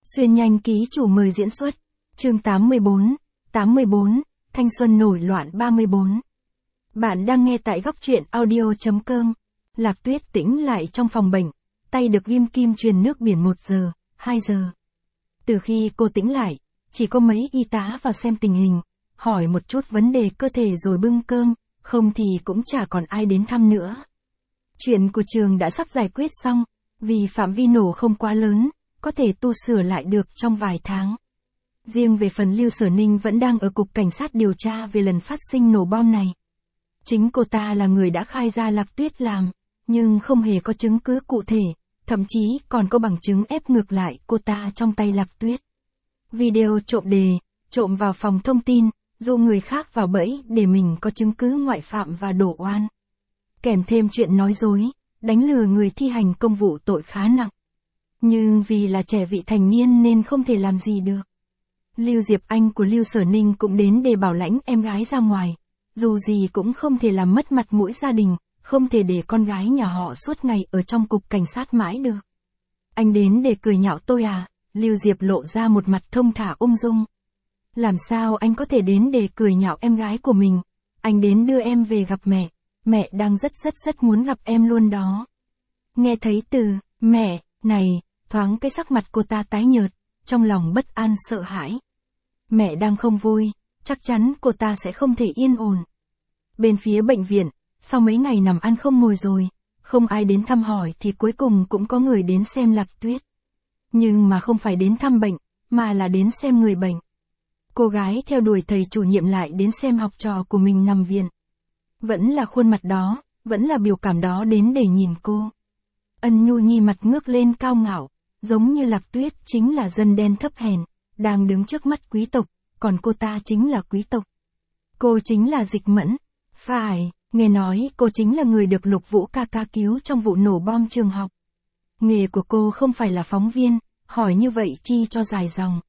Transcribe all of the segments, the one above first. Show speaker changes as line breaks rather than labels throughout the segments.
Xuyên nhanh ký chủ mời diễn xuất. Chương 84, thanh xuân nổi loạn 34. Bạn đang nghe tại góc truyện audio.com. Lạc Tuyết tĩnh lại trong phòng bệnh, tay được ghim kim truyền nước biển 1 giờ, 2 giờ. Từ khi cô tĩnh lại, chỉ có mấy y tá vào xem tình hình, hỏi một chút vấn đề cơ thể rồi bưng cơm, không thì cũng chả còn ai đến thăm nữa. Chuyện của trường đã sắp giải quyết xong, vì phạm vi nổ không quá lớn, có thể tu sửa lại được trong vài tháng. Riêng về phần Lưu Sở Ninh vẫn đang ở cục cảnh sát điều tra về lần phát sinh nổ bom này. Chính cô ta là người đã khai ra Lạc Tuyết làm, nhưng không hề có chứng cứ cụ thể, thậm chí còn có bằng chứng ép ngược lại cô ta trong tay Lạc Tuyết. Video trộm vào phòng thông tin, dụ người khác vào bẫy để mình có chứng cứ ngoại phạm và đổ oan. Kèm thêm chuyện nói dối, đánh lừa người thi hành công vụ tội khá nặng. Nhưng vì là trẻ vị thành niên nên không thể làm gì được. Lưu Diệp Anh của Lưu Sở Ninh cũng đến để bảo lãnh em gái ra ngoài. Dù gì cũng không thể làm mất mặt mũi gia đình, không thể để con gái nhà họ suốt ngày ở trong cục cảnh sát mãi được. Anh đến để cười nhạo tôi à? Lưu Diệp lộ ra một mặt thông thả ung dung. Làm sao anh có thể đến để cười nhạo em gái của mình? Anh đến đưa em về gặp mẹ. Mẹ đang rất muốn gặp em luôn đó. Nghe thấy từ mẹ này, thoáng cái sắc mặt cô ta tái nhợt, trong lòng bất an sợ hãi. Mẹ đang không vui, chắc chắn cô ta sẽ không thể yên ổn. Bên phía bệnh viện, sau mấy ngày nằm ăn không ngồi rồi, không ai đến thăm hỏi thì cuối cùng cũng có người đến xem Lạc Tuyết. Nhưng mà không phải đến thăm bệnh, mà là đến xem người bệnh. Cô gái theo đuổi thầy chủ nhiệm lại đến xem học trò của mình nằm viện. Vẫn là khuôn mặt đó, vẫn là biểu cảm đó đến để nhìn cô. Ân Nhu Nhi mặt ngước lên cao ngạo, giống như Lạc Tuyết chính là dân đen thấp hèn, đang đứng trước mắt quý tộc, còn cô ta chính là quý tộc. Cô chính là Dịch Mẫn. Phải, nghe nói cô chính là người được Lục Vũ ca ca cứu trong vụ nổ bom trường học. Nghề của cô không phải là phóng viên, hỏi như vậy chi cho dài dòng.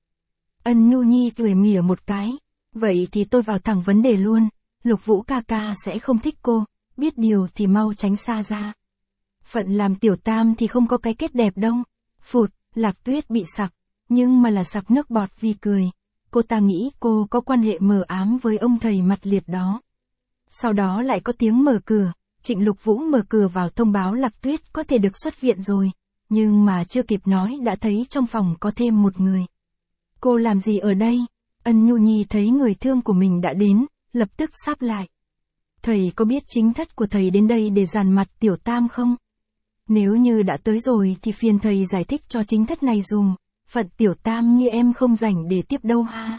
Ân Nhu Nhi cười mỉa một cái. Vậy thì tôi vào thẳng vấn đề luôn. Lục Vũ ca ca sẽ không thích cô, biết điều thì mau tránh xa ra. Phận làm tiểu tam thì không có cái kết đẹp đâu. Phụt, Lạc Tuyết bị sặc, nhưng mà là sặc nước bọt vì cười. Cô ta nghĩ cô có quan hệ mờ ám với ông thầy mặt liệt đó. Sau đó lại có tiếng mở cửa, Trịnh Lục Vũ mở cửa vào thông báo Lạc Tuyết có thể được xuất viện rồi. Nhưng mà chưa kịp nói đã thấy trong phòng có thêm một người. Cô làm gì ở đây? Ân Nhu Nhi thấy người thương của mình đã đến, lập tức sáp lại. Thầy có biết chính thất của thầy đến đây để dàn mặt tiểu tam không? Nếu như đã tới rồi thì phiền thầy giải thích cho chính thất này dùm, phận tiểu tam như em không rảnh để tiếp đâu ha.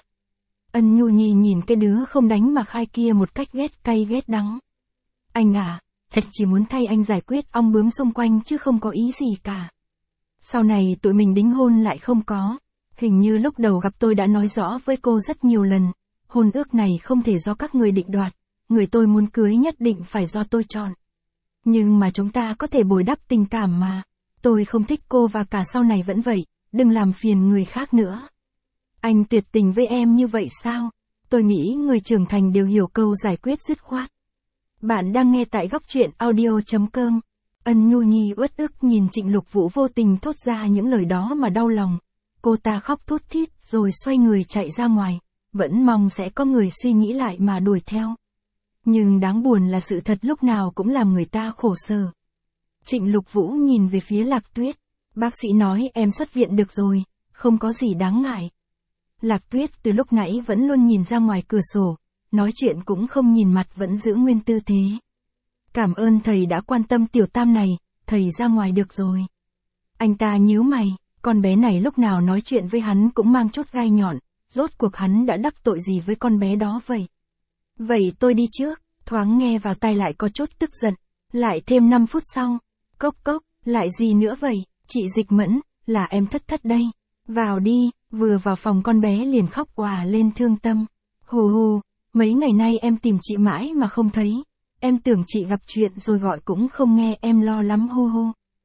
Ân Nhu Nhi nhìn cái đứa không đánh mà khai kia một cách ghét cay ghét đắng. Anh à, thật chỉ muốn thay anh giải quyết ong bướm xung quanh chứ không có ý gì cả. Sau này tụi mình đính hôn lại không có. Hình như lúc đầu gặp tôi đã nói rõ với cô rất nhiều lần, hôn ước này không thể do các người định đoạt, người tôi muốn cưới nhất định phải do tôi chọn. Nhưng mà chúng ta có thể bồi đắp tình cảm mà. Tôi không thích cô và cả sau này vẫn vậy, đừng làm phiền người khác nữa. Anh tuyệt tình với em như vậy sao? Tôi nghĩ người trưởng thành đều hiểu câu giải quyết dứt khoát. Bạn đang nghe tại góc truyện audio.com. Ân Nhu Nhi uất ức nhìn Trịnh Lục Vũ vô tình thốt ra những lời đó mà đau lòng. Cô ta khóc thút thít rồi xoay người chạy ra ngoài, vẫn mong sẽ có người suy nghĩ lại mà đuổi theo. Nhưng đáng buồn là sự thật lúc nào cũng làm người ta khổ sở. Trịnh Lục Vũ nhìn về phía Lạc Tuyết. Bác sĩ nói em xuất viện được rồi, không có gì đáng ngại. Lạc Tuyết từ lúc nãy vẫn luôn nhìn ra ngoài cửa sổ, nói chuyện cũng không nhìn mặt vẫn giữ nguyên tư thế. Cảm ơn thầy đã quan tâm tiểu tam này, thầy ra ngoài được rồi. Anh ta nhíu mày, con bé này lúc nào nói chuyện với hắn cũng mang chút gai nhọn, rốt cuộc hắn đã đắc tội gì với con bé đó vậy? Vậy tôi đi trước, thoáng nghe vào tai lại có chút tức giận, lại thêm 5 phút sau, cốc, lại gì nữa vậy, chị Dịch Mẫn, là em thất đây, vào đi, vừa vào phòng con bé liền khóc òa lên thương tâm, hù, mấy ngày nay em tìm chị mãi mà không thấy, em tưởng chị gặp chuyện rồi gọi cũng không nghe em lo lắm hù.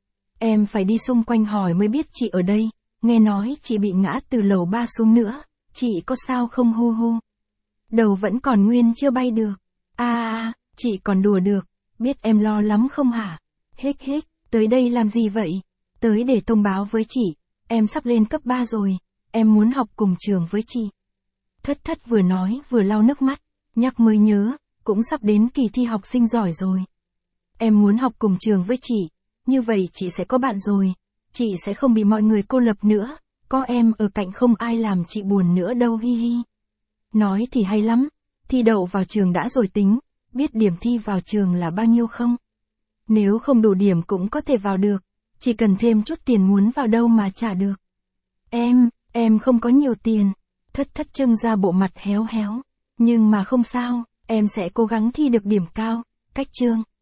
Em phải đi xung quanh hỏi mới biết chị ở đây, nghe nói chị bị ngã từ lầu 3 xuống nữa, chị có sao không hù. Đầu vẫn còn nguyên chưa bay được. Chị còn đùa được, biết em lo lắm không hả? Hích, tới đây làm gì vậy? Tới để thông báo với chị, em sắp lên cấp 3 rồi, em muốn học cùng trường với chị. Thất Thất vừa nói vừa lau nước mắt, nhắc mới nhớ, cũng sắp đến kỳ thi học sinh giỏi rồi. Em muốn học cùng trường với chị, như vậy chị sẽ có bạn rồi, chị sẽ không bị mọi người cô lập nữa, có em ở cạnh không ai làm chị buồn nữa đâu hi hi. Nói thì hay lắm, thi đậu vào trường đã rồi tính, biết điểm thi vào trường là bao nhiêu không? Nếu không đủ điểm cũng có thể vào được, chỉ cần thêm chút tiền muốn vào đâu mà trả được. Em không có nhiều tiền. Thất Thất trưng ra bộ mặt héo héo. Nhưng mà không sao, em sẽ cố gắng thi được điểm cao, cách chương.